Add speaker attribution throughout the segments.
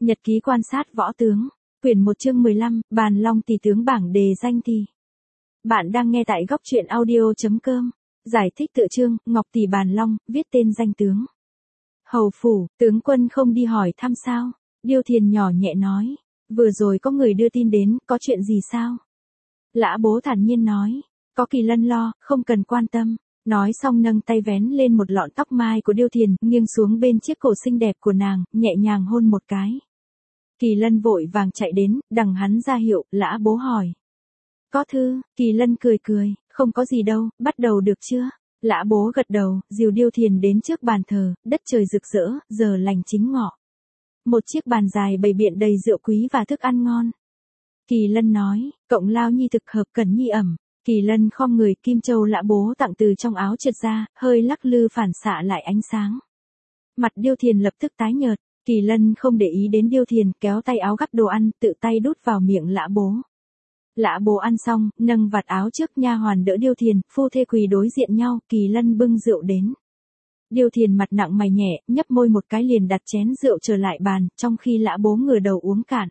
Speaker 1: Nhật ký quan sát võ tướng, quyển 1 chương 15, Bàn Long tỷ tướng bảng đề danh thi. Bạn đang nghe tại góc truyện audio.com. Giải thích tựa chương, Ngọc tỷ Bàn Long, viết tên danh tướng. Hầu phủ, tướng quân không đi hỏi thăm sao? Điêu Thiền nhỏ nhẹ nói. Vừa rồi có người đưa tin đến, có chuyện gì sao? Lã Bố thản nhiên nói. Có Kỳ Lân lo, không cần quan tâm. Nói xong nâng tay vén lên một lọn tóc mai của Điêu Thiền, nghiêng xuống bên chiếc cổ xinh đẹp của nàng, nhẹ nhàng hôn một cái. Kỳ Lân vội vàng chạy đến, đằng hắn ra hiệu, Lã Bố hỏi. Có thư, Kỳ Lân cười cười, không có gì đâu, bắt đầu được chưa? Lã Bố gật đầu, dìu Điêu Thiền đến trước bàn thờ, đất trời rực rỡ, giờ lành chính ngọ. Một chiếc bàn dài bày biện đầy rượu quý và thức ăn ngon. Kỳ Lân nói, cộng lao nhi thực hợp cần nhi ẩm. Kỳ Lân khom người, kim châu Lã Bố tặng từ trong áo trượt ra, hơi lắc lư phản xạ lại ánh sáng. Mặt Điêu Thiền lập tức tái nhợt, Kỳ Lân không để ý đến Điêu Thiền, kéo tay áo gắp đồ ăn, tự tay đút vào miệng Lã Bố. Lã Bố ăn xong, nâng vạt áo trước nha hoàn đỡ Điêu Thiền, phu thê quỳ đối diện nhau, Kỳ Lân bưng rượu đến. Điêu Thiền mặt nặng mày nhẹ, nhấp môi một cái liền đặt chén rượu trở lại bàn, trong khi Lã Bố ngửa đầu uống cạn.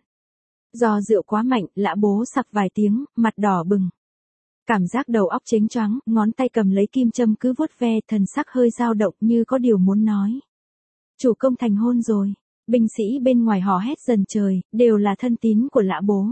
Speaker 1: Do rượu quá mạnh, Lã Bố sặc vài tiếng, mặt đỏ bừng. Cảm giác đầu óc chếnh choáng, ngón tay cầm lấy kim châm cứ vuốt ve, thần sắc hơi dao động như có điều muốn nói. Chủ công thành hôn rồi. Binh sĩ bên ngoài hò hét dần trời, đều là thân tín của Lã Bố.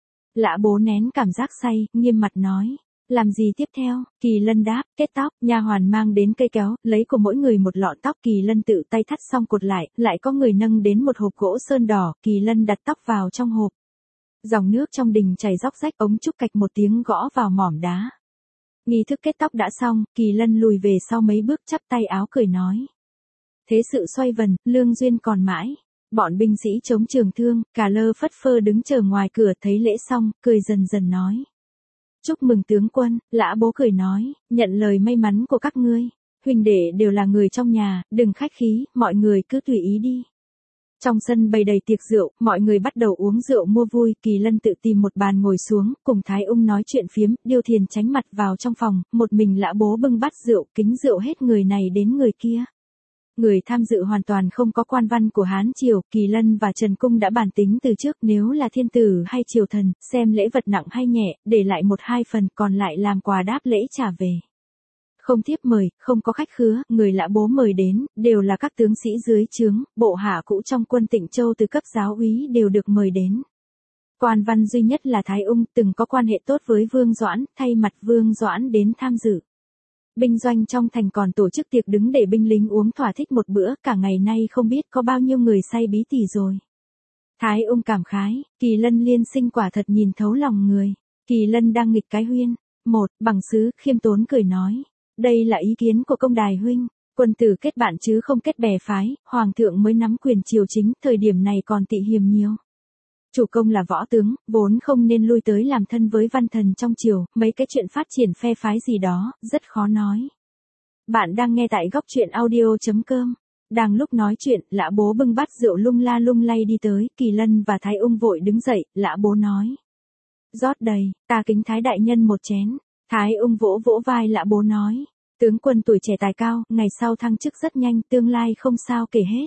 Speaker 1: Lã Bố nén cảm giác say, nghiêm mặt nói. Làm gì tiếp theo? Kỳ Lân đáp, kết tóc, nha hoàn mang đến cây kéo, lấy của mỗi người một lọn tóc, Kỳ Lân tự tay thắt xong cột lại có người nâng đến một hộp gỗ sơn đỏ, Kỳ Lân đặt tóc vào trong hộp. Dòng nước trong đình chảy róc rách, ống trúc cạch một tiếng gõ vào mỏm đá. Nghi thức kết tóc đã xong, Kỳ Lân lùi về sau mấy bước chắp tay áo cười nói. Thế sự xoay vần, lương duyên còn mãi. Bọn binh sĩ chống trường thương, cả lơ phất phơ đứng chờ ngoài cửa, thấy lễ xong, cười dần dần nói. Chúc mừng tướng quân, Lã Bố cười nói, nhận lời may mắn của các ngươi. Huynh đệ đều là người trong nhà, đừng khách khí, mọi người cứ tùy ý đi. Trong sân bày đầy tiệc rượu, mọi người bắt đầu uống rượu mua vui, Kỳ Lân tự tìm một bàn ngồi xuống, cùng Thái Ung nói chuyện phiếm, Điêu Thiền tránh mặt vào trong phòng, một mình Lã Bố bưng bát rượu, kính rượu hết người này đến người kia. Người tham dự hoàn toàn không có quan văn của Hán Triều, Kỳ Lân và Trần Cung đã bàn tính từ trước, nếu là thiên tử hay triều thần, xem lễ vật nặng hay nhẹ, để lại 1-2 phần, còn lại làm quà đáp lễ trả về. Không thiếp mời, không có khách khứa, người Lã Bố mời đến, đều là các tướng sĩ dưới trướng, bộ hạ cũ trong quân Tịnh Châu từ cấp giáo úy đều được mời đến. Quan văn duy nhất là Thái Ung, từng có quan hệ tốt với Vương Doãn, thay mặt Vương Doãn đến tham dự. Binh doanh trong thành còn tổ chức tiệc đứng để binh lính uống thỏa thích một bữa, cả ngày nay không biết có bao nhiêu người say bí tỉ rồi. Thái Ung cảm khái, Kỳ Lân liên sinh quả thật nhìn thấu lòng người. Kỳ Lân đang nghịch cái huyên. Bằng sứ khiêm tốn cười nói. Đây là ý kiến của công đài huynh, quân tử kết bạn chứ không kết bè phái, hoàng thượng mới nắm quyền triều chính, thời điểm này còn tị hiềm nhiều. Chủ công là võ tướng, vốn không nên lui tới làm thân với văn thần trong triều, mấy cái chuyện phát triển phe phái gì đó, rất khó nói. Bạn đang nghe tại góc truyện audio.com. Đang lúc nói chuyện, Lã Bố bưng bát rượu lung la lung lay đi tới, Kỳ Lân và Thái Ung vội đứng dậy, Lã Bố nói. Rót đầy, ta kính Thái đại nhân một chén. Thái Ung vỗ vỗ vai Lã Bố nói. Tướng quân tuổi trẻ tài cao, ngày sau thăng chức rất nhanh, tương lai không sao kể hết.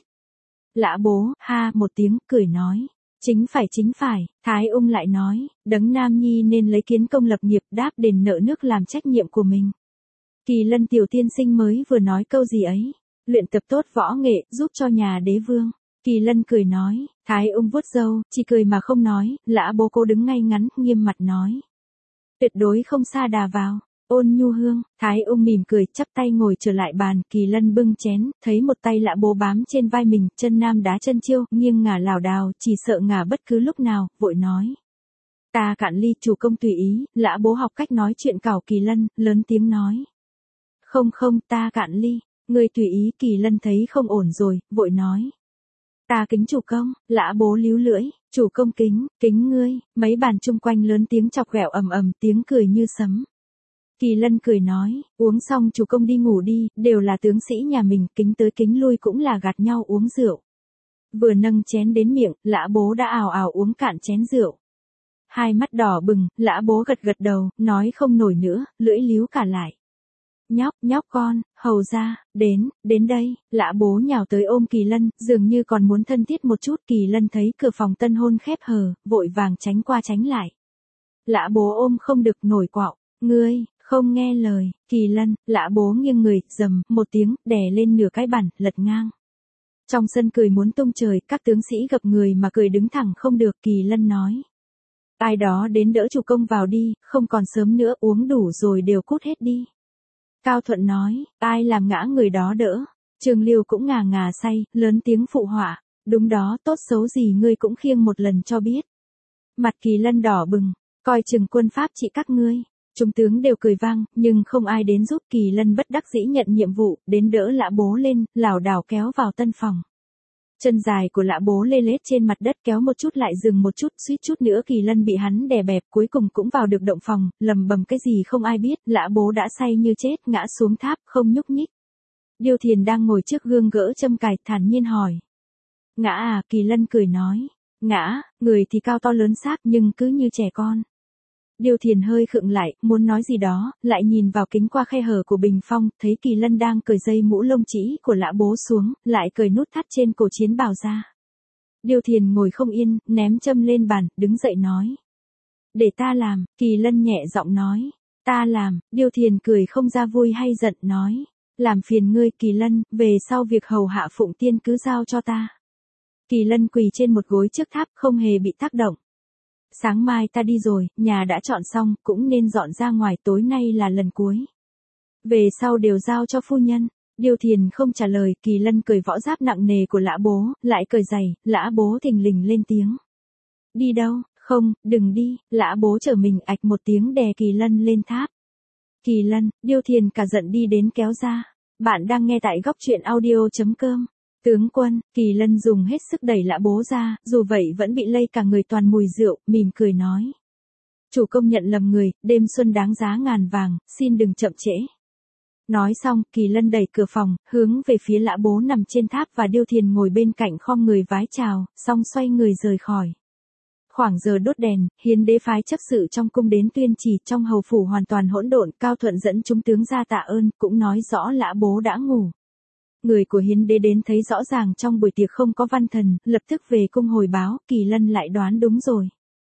Speaker 1: Lã Bố, ha một tiếng, cười nói. Chính phải, Thái Ung lại nói, đấng nam nhi nên lấy kiến công lập nghiệp, đáp đền nợ nước làm trách nhiệm của mình. Kỳ Lân tiểu tiên sinh mới vừa nói câu gì ấy, luyện tập tốt võ nghệ, giúp cho nhà đế vương. Kỳ Lân cười nói, Thái Ung vuốt râu, chỉ cười mà không nói, Lã Bố cố đứng ngay ngắn, nghiêm mặt nói. Tuyệt đối không sa đà vào. Ôn nhu hương, Thái Ung mỉm cười, chắp tay ngồi trở lại bàn, Kỳ Lân bưng chén, thấy một tay Lã Bố bám trên vai mình, chân nam đá chân chiêu, nghiêng ngả lảo đảo, chỉ sợ ngả bất cứ lúc nào, vội nói. Ta cạn ly, chủ công tùy ý. Lã Bố học cách nói chuyện cào Kỳ Lân, lớn tiếng nói. Không, ta cạn ly, ngươi tùy ý. Kỳ Lân thấy không ổn rồi, vội nói. Ta kính chủ công. Lã Bố líu lưỡi, chủ công kính ngươi. Mấy bàn chung quanh lớn tiếng chọc ghẹo ầm tiếng cười như sấm. Kỳ Lân cười nói, uống xong chủ công đi ngủ đi, đều là tướng sĩ nhà mình, kính tới kính lui cũng là gạt nhau uống rượu. Vừa nâng chén đến miệng, Lã Bố đã ào ào uống cạn chén rượu. Hai mắt đỏ bừng, Lã Bố gật đầu, nói không nổi nữa, lưỡi líu cả lại. nhóc con, hầu ra, đến đây, Lã bố nhào tới ôm Kỳ Lân, dường như còn muốn thân thiết một chút. Kỳ Lân thấy cửa phòng tân hôn khép hờ, vội vàng tránh qua tránh lại. Lã bố ôm không được nổi quạo, ngươi, không nghe lời, Kỳ Lân, Lã bố nghiêng người, rầm, một tiếng, đè lên nửa cái bàn, lật ngang. Trong sân cười muốn tung trời, các tướng sĩ gập người mà cười đứng thẳng không được. Kỳ Lân nói. Ai đó đến đỡ chủ công vào đi, không còn sớm nữa, uống đủ rồi đều cút hết đi. Cao Thuận nói, ai làm ngã người đó đỡ. Trường Liêu cũng ngà ngà say, lớn tiếng phụ họa. Đúng đó, tốt xấu gì ngươi cũng khiêng một lần cho biết. Mặt Kỳ Lân đỏ bừng, coi chừng quân pháp trị các ngươi. Chúng tướng đều cười vang, nhưng không ai đến giúp. Kỳ Lân bất đắc dĩ nhận nhiệm vụ, đến đỡ Lã bố lên, lảo đảo kéo vào tân phòng. Chân dài của Lã bố lê lết trên mặt đất, kéo một chút lại dừng một chút, suýt chút nữa Kỳ Lân bị hắn đè bẹp, cuối cùng cũng vào được động phòng, lầm bầm cái gì không ai biết. Lã bố đã say như chết, ngã xuống tháp, không nhúc nhích. Điêu Thiền đang ngồi trước gương gỡ châm cài, thản nhiên hỏi. Ngã à? Kỳ Lân cười nói. Ngã, người thì cao to lớn xác nhưng cứ như trẻ con. Điêu Thiền hơi khựng lại, muốn nói gì đó, lại nhìn vào kính qua khe hở của bình phong, thấy Kỳ Lân đang cởi dây mũ lông trĩ của Lã bố xuống, lại cởi nút thắt trên cổ chiến bào ra. Điêu Thiền ngồi không yên, ném châm lên bàn, đứng dậy nói. Để ta làm, Kỳ Lân nhẹ giọng nói. Ta làm, Điêu Thiền cười không ra vui hay giận, nói. Làm phiền ngươi Kỳ Lân, về sau việc hầu hạ Phụng Tiên cứ giao cho ta. Kỳ Lân quỳ trên một gối trước tháp, không hề bị tác động. Sáng mai ta đi rồi, nhà đã chọn xong, cũng nên dọn ra ngoài, tối nay là lần cuối. Về sau đều giao cho phu nhân. Điêu Thiền không trả lời. Kỳ Lân cởi võ giáp nặng nề của Lã bố, lại cởi giày. Lã bố thình lình lên tiếng. Đi đâu? Không, đừng đi. Lã bố trở mình ạch một tiếng đè Kỳ Lân lên tháp. Kỳ Lân, Điêu Thiền cả giận đi đến kéo ra. Bạn đang nghe tại góc truyện audio.com. Tướng quân, Kỳ Lân dùng hết sức đẩy Lã bố ra, dù vậy vẫn bị lây cả người toàn mùi rượu, mỉm cười nói. Chủ công nhận lầm người, đêm xuân đáng giá ngàn vàng, xin đừng chậm trễ. Nói xong, Kỳ Lân đẩy cửa phòng, hướng về phía Lã bố nằm trên tháp và Điêu Thiền ngồi bên cạnh khom người vái chào, xong xoay người rời khỏi. Khoảng giờ đốt đèn, Hiến đế phái chấp sự trong cung đến tuyên chỉ, trong hầu phủ hoàn toàn hỗn độn. Cao Thuận dẫn chúng tướng ra tạ ơn, cũng nói rõ Lã bố đã ngủ. Người của Hiến đế đến thấy rõ ràng trong buổi tiệc không có văn thần, lập tức về cung hồi báo. Kỳ Lân lại đoán đúng rồi.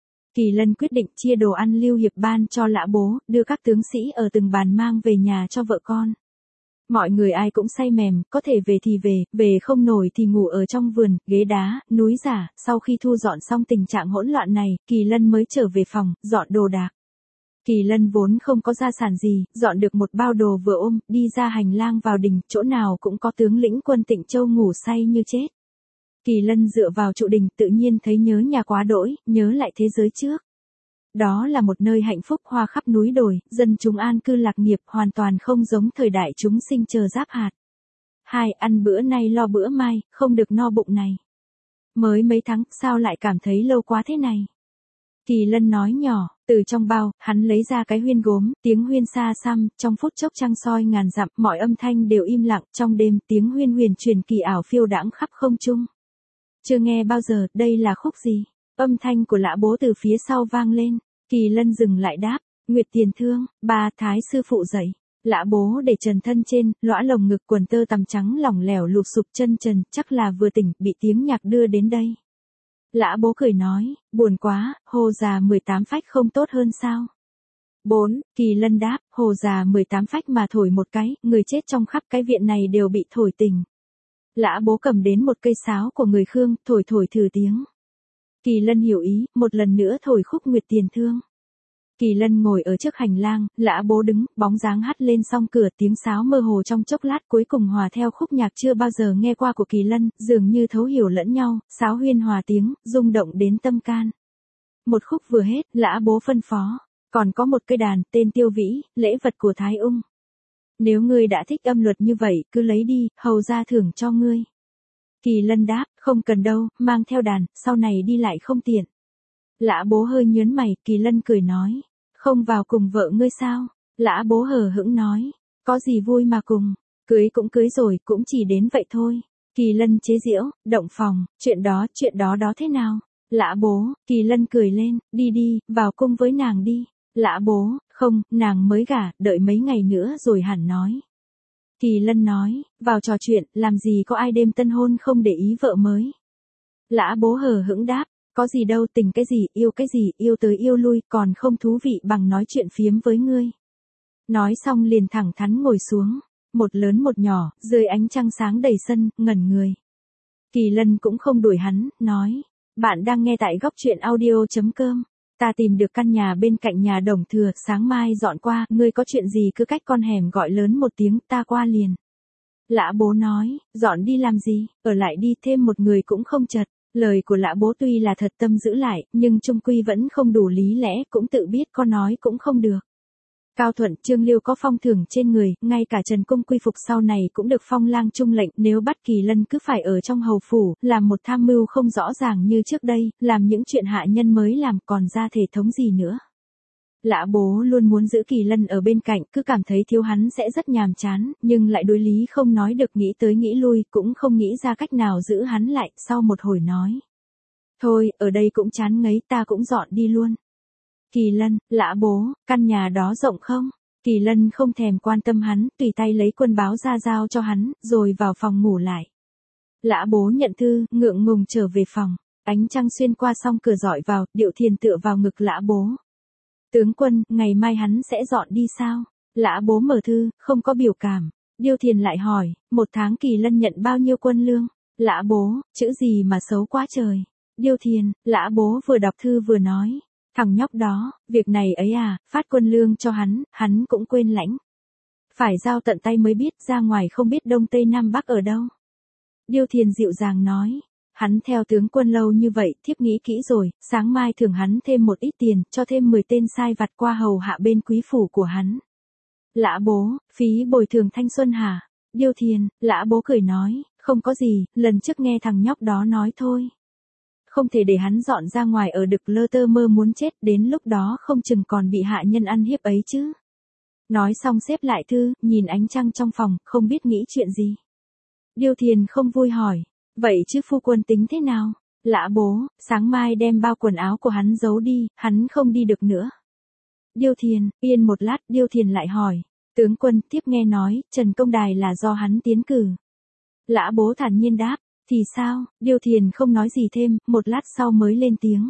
Speaker 1: Kỳ Lân quyết định chia đồ ăn lưu hiệp ban cho Lã bố, đưa các tướng sĩ ở từng bàn mang về nhà cho vợ con. Mọi người ai cũng say mềm, có thể về thì về không nổi thì ngủ ở trong vườn, ghế đá, núi giả. Sau khi thu dọn xong tình trạng hỗn loạn này, Kỳ Lân mới trở về phòng, dọn đồ đạc. Kỳ Lân vốn không có gia sản gì, dọn được một bao đồ vừa ôm, đi ra hành lang vào đình, chỗ nào cũng có tướng lĩnh quân Tịnh Châu ngủ say như chết. Kỳ Lân dựa vào trụ đình, tự nhiên thấy nhớ nhà quá đỗi, nhớ lại thế giới trước. Đó là một nơi hạnh phúc hoa khắp núi đồi, dân chúng an cư lạc nghiệp, hoàn toàn không giống thời đại chúng sinh chờ giáp hạt. Ăn bữa nay lo bữa mai, không được no bụng này. Mới mấy tháng, sao lại cảm thấy lâu quá thế này? Kỳ Lân nói nhỏ, từ trong bao, hắn lấy ra cái huyên gốm, tiếng huyên xa xăm, trong phút chốc trăng soi ngàn dặm, mọi âm thanh đều im lặng, trong đêm, tiếng huyên huyền truyền kỳ ảo phiêu đãng khắp không trung. Chưa nghe bao giờ, đây là khúc gì? Âm thanh của Lã bố từ phía sau vang lên. Kỳ Lân dừng lại đáp, Nguyệt Tiền Thương, ba Thái sư phụ dậy. Lã bố để trần thân trên, lõa lồng ngực quần tơ tằm trắng lỏng lẻo lụp sụp chân trần, chắc là vừa tỉnh, bị tiếng nhạc đưa đến đây. Lã bố cười nói, buồn quá, hồ già 18 phách không tốt hơn sao? 4. Kỳ Lân đáp, hồ già 18 phách mà thổi một cái, người chết trong khắp cái viện này đều bị thổi tỉnh. Lã bố cầm đến một cây sáo của người Khương, thổi thử tiếng. Kỳ Lân hiểu ý, một lần nữa thổi khúc Nguyệt Tiền Thương. Kỳ Lân ngồi ở trước hành lang, Lã bố đứng, bóng dáng hắt lên song cửa, tiếng sáo mơ hồ trong chốc lát cuối cùng hòa theo khúc nhạc chưa bao giờ nghe qua của Kỳ Lân, dường như thấu hiểu lẫn nhau, sáo huyên hòa tiếng, rung động đến tâm can. Một khúc vừa hết, Lã bố phân phó, còn có một cây đàn, tên Tiêu Vĩ, lễ vật của Thái Ung. Nếu ngươi đã thích âm luật như vậy, cứ lấy đi, hầu ra thưởng cho ngươi. Kỳ Lân đáp, không cần đâu, mang theo đàn, sau này đi lại không tiện. Lã bố hơi nhớn mày, Kỳ Lân cười nói, không vào cùng vợ ngươi sao? Lã bố hờ hững nói, có gì vui mà cùng, cưới cũng cưới rồi, cũng chỉ đến vậy thôi. Kỳ Lân chế giễu, động phòng, chuyện đó đó thế nào? Lã bố, Kỳ Lân cười lên, đi, vào cung với nàng đi. Lã bố, không, nàng mới gả, đợi mấy ngày nữa rồi hẳn nói. Kỳ Lân nói, vào trò chuyện, làm gì có ai đêm tân hôn không để ý vợ mới. Lã bố hờ hững đáp, có gì đâu, tình cái gì, yêu tới yêu lui, còn không thú vị bằng nói chuyện phiếm với ngươi. Nói xong liền thẳng thắn ngồi xuống, một lớn một nhỏ, dưới ánh trăng sáng đầy sân, ngẩn người. Kỳ Lân cũng không đuổi hắn, nói, bạn đang nghe tại góc truyện audio.com. Ta tìm được căn nhà bên cạnh nhà Đồng Thừa, sáng mai dọn qua, ngươi có chuyện gì cứ cách con hẻm gọi lớn một tiếng, ta qua liền. Lã bố nói, dọn đi làm gì, ở lại đi, thêm một người cũng không chật. Lời của lã bố tuy là thật tâm giữ lại, nhưng chung quy vẫn không đủ lý lẽ, cũng tự biết có nói cũng không được. Cao Thuận, Trương Liêu có phong thưởng trên người, ngay cả Trần Cung quy phục sau này cũng được phong lang trung lệnh, nếu bắt Kỳ Lân cứ phải ở trong hầu phủ, làm một tham mưu không rõ ràng như trước đây, làm những chuyện hạ nhân mới làm, còn ra thể thống gì nữa. Lã bố luôn muốn giữ Kỳ Lân ở bên cạnh, cứ cảm thấy thiếu hắn sẽ rất nhàm chán, nhưng lại đối lý không nói được, nghĩ tới nghĩ lui, cũng không nghĩ ra cách nào giữ hắn lại, sau một hồi nói. Thôi, ở đây cũng chán ngấy, ta cũng dọn đi luôn. Kỳ Lân, Lã bố, căn nhà đó rộng không? Kỳ Lân không thèm quan tâm hắn, tùy tay lấy quân báo ra giao cho hắn, rồi vào phòng ngủ lại. Lã bố nhận thư, ngượng ngùng trở về phòng, ánh trăng xuyên qua song cửa dọi vào, Điệu Thiền tựa vào ngực Lã bố. Tướng quân, ngày mai hắn sẽ dọn đi sao? Lã bố mở thư, không có biểu cảm. Điêu Thiền lại hỏi, một tháng Kỳ Lân nhận bao nhiêu quân lương? Lã bố, chữ gì mà xấu quá trời. Điêu Thiền, Lã bố vừa đọc thư vừa nói. Thằng nhóc đó, việc này ấy à, phát quân lương cho hắn cũng quên lãnh. Phải giao tận tay mới biết, ra ngoài không biết đông tây nam bắc ở đâu. Điêu Thiền dịu dàng nói, hắn theo tướng quân lâu như vậy, thiếp nghĩ kỹ rồi, sáng mai thưởng hắn thêm một ít tiền, cho thêm 10 tên sai vặt qua hầu hạ bên quý phủ của hắn. Lã bố, phí bồi thường thanh xuân hả? Điêu Thiền, Lã bố cười nói, không có gì, lần trước nghe thằng nhóc đó nói thôi. Không thể để hắn dọn ra ngoài ở đực lơ tơ mơ muốn chết, đến lúc đó không chừng còn bị hạ nhân ăn hiếp ấy chứ. Nói xong xếp lại thư, nhìn ánh trăng trong phòng, không biết nghĩ chuyện gì. Điêu Thiền không vui hỏi, vậy chứ phu quân tính thế nào? Lã bố, sáng mai đem bao quần áo của hắn giấu đi, hắn không đi được nữa. Điêu Thiền, yên một lát, Điêu Thiền lại hỏi, tướng quân, tiếp nghe nói, Trần Công Đài là do hắn tiến cử. Lã bố thản nhiên đáp, thì sao? Điêu Thiền không nói gì thêm, một lát sau mới lên tiếng.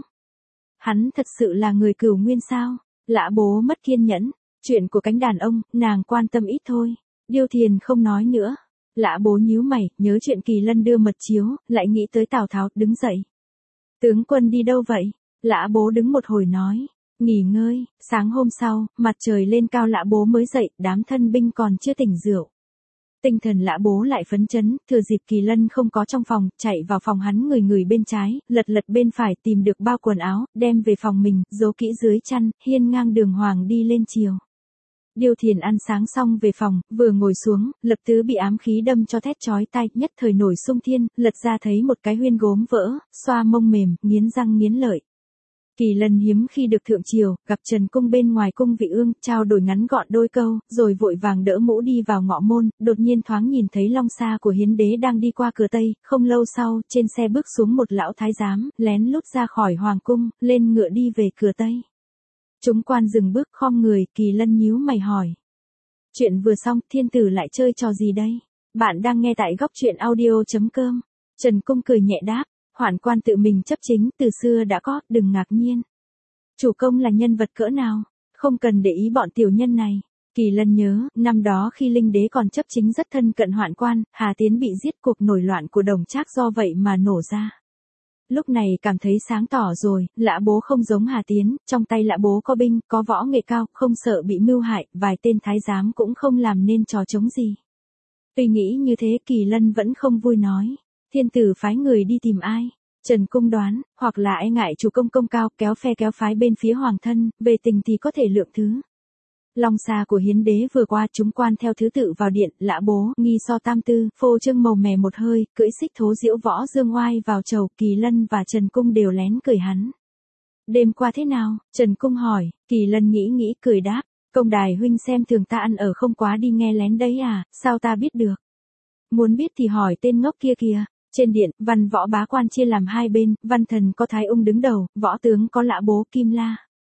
Speaker 1: Hắn thật sự là người Cửu Nguyên sao? Lã bố mất kiên nhẫn, chuyện của cánh đàn ông, nàng quan tâm ít thôi. Điêu Thiền không nói nữa. Lã bố nhíu mày, nhớ chuyện Kỳ Lân đưa mật chiếu, lại nghĩ tới Tào Tháo, đứng dậy. Tướng quân đi đâu vậy? Lã bố đứng một hồi nói, nghỉ ngơi. Sáng hôm sau, mặt trời lên cao Lã bố mới dậy, đám thân binh còn chưa tỉnh rượu. Tinh thần Lã bố lại phấn chấn, thừa dịp Kỳ Lân không có trong phòng, chạy vào phòng hắn, người bên trái, lật bên phải, tìm được bao quần áo, đem về phòng mình, giấu kỹ dưới chăn, hiên ngang đường hoàng đi lên chiều. Điêu Thiền ăn sáng xong về phòng, vừa ngồi xuống, Lập Tứ bị ám khí đâm cho thét chói tai, nhất thời nổi xung thiên, lật ra thấy một cái huyên gốm vỡ, xoa mông mềm, nghiến răng nghiến lợi. Kỳ Lân hiếm khi được thượng triều, gặp Trần Cung bên ngoài cung vị ương, trao đổi ngắn gọn đôi câu, rồi vội vàng đỡ mũ đi vào ngọ môn, đột nhiên thoáng nhìn thấy long xa của Hiến Đế đang đi qua cửa Tây, không lâu sau, trên xe bước xuống một lão thái giám, lén lút ra khỏi hoàng cung, lên ngựa đi về cửa Tây. Chúng quan dừng bước khom người, Kỳ Lân nhíu mày hỏi. Chuyện vừa xong, thiên tử lại chơi trò gì đây? Bạn đang nghe tại góc truyện audio.com. Trần Cung cười nhẹ đáp. Hoạn quan tự mình chấp chính, từ xưa đã có, đừng ngạc nhiên. Chủ công là nhân vật cỡ nào, không cần để ý bọn tiểu nhân này. Kỳ Lân nhớ, năm đó khi Linh Đế còn chấp chính rất thân cận Hoạn quan, Hà Tiến bị giết, cuộc nổi loạn của Đồng Trác do vậy mà nổ ra. Lúc này cảm thấy sáng tỏ rồi, Lã bố không giống Hà Tiến, trong tay Lã bố có binh, có võ nghệ cao, không sợ bị mưu hại, vài tên thái giám cũng không làm nên trò chống gì. Tuy nghĩ như thế, Kỳ Lân vẫn không vui nói. Thiên tử phái người đi tìm ai? Trần Cung đoán, hoặc là e ngại chủ công công cao, kéo phe kéo phái bên phía hoàng thân, về tình thì có thể lượng thứ. Long xa của Hiến Đế vừa qua, chúng quan theo thứ tự vào điện, Lã bố, nghi so tam tư, phô trương màu mè một hơi, cưỡi xích thố diễu võ dương oai vào chầu, Kỳ Lân và Trần Cung đều lén cười hắn. Đêm qua thế nào? Trần Cung hỏi, Kỳ Lân nghĩ cười đáp, Công Đài huynh xem thường ta ăn ở không quá đi nghe lén đấy à, sao ta biết được? Muốn biết thì hỏi tên ngốc kia kìa. Trên điện, văn võ bá quan chia làm hai bên, văn thần có Thái Ung đứng đầu, võ tướng có Lã bố Kim La.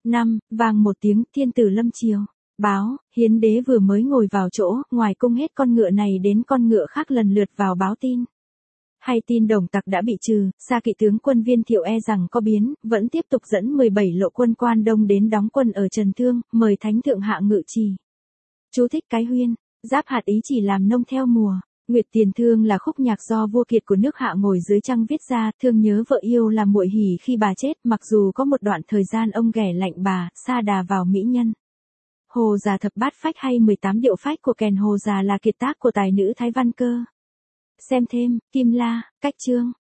Speaker 1: Vang một tiếng, thiên tử lâm triều. Báo, hiến đế vừa mới ngồi vào chỗ, ngoài cung hết con ngựa này đến con ngựa khác lần lượt vào báo tin. Hay tin Đồng Tặc đã bị trừ, Sa Kỵ tướng quân Viên Thiệu e rằng có biến, vẫn tiếp tục dẫn 17 lộ quân Quan Đông đến đóng quân ở Trần Thương, mời thánh thượng hạ ngự trì. Chú thích cái huyên, giáp hạt ý chỉ làm nông theo mùa. Nguyệt Tiền Thương là khúc nhạc do vua Kiệt của nước Hạ ngồi dưới trăng viết ra, thương nhớ vợ yêu là muội hỉ khi bà chết, mặc dù có một đoạn thời gian ông ghẻ lạnh bà, sa đà vào mỹ nhân. Hồ Già thập bát phách hay 18 điệu phách của kèn Hồ Già là kiệt tác của tài nữ Thái Văn Cơ. Xem thêm, Kim La, Cách Chương.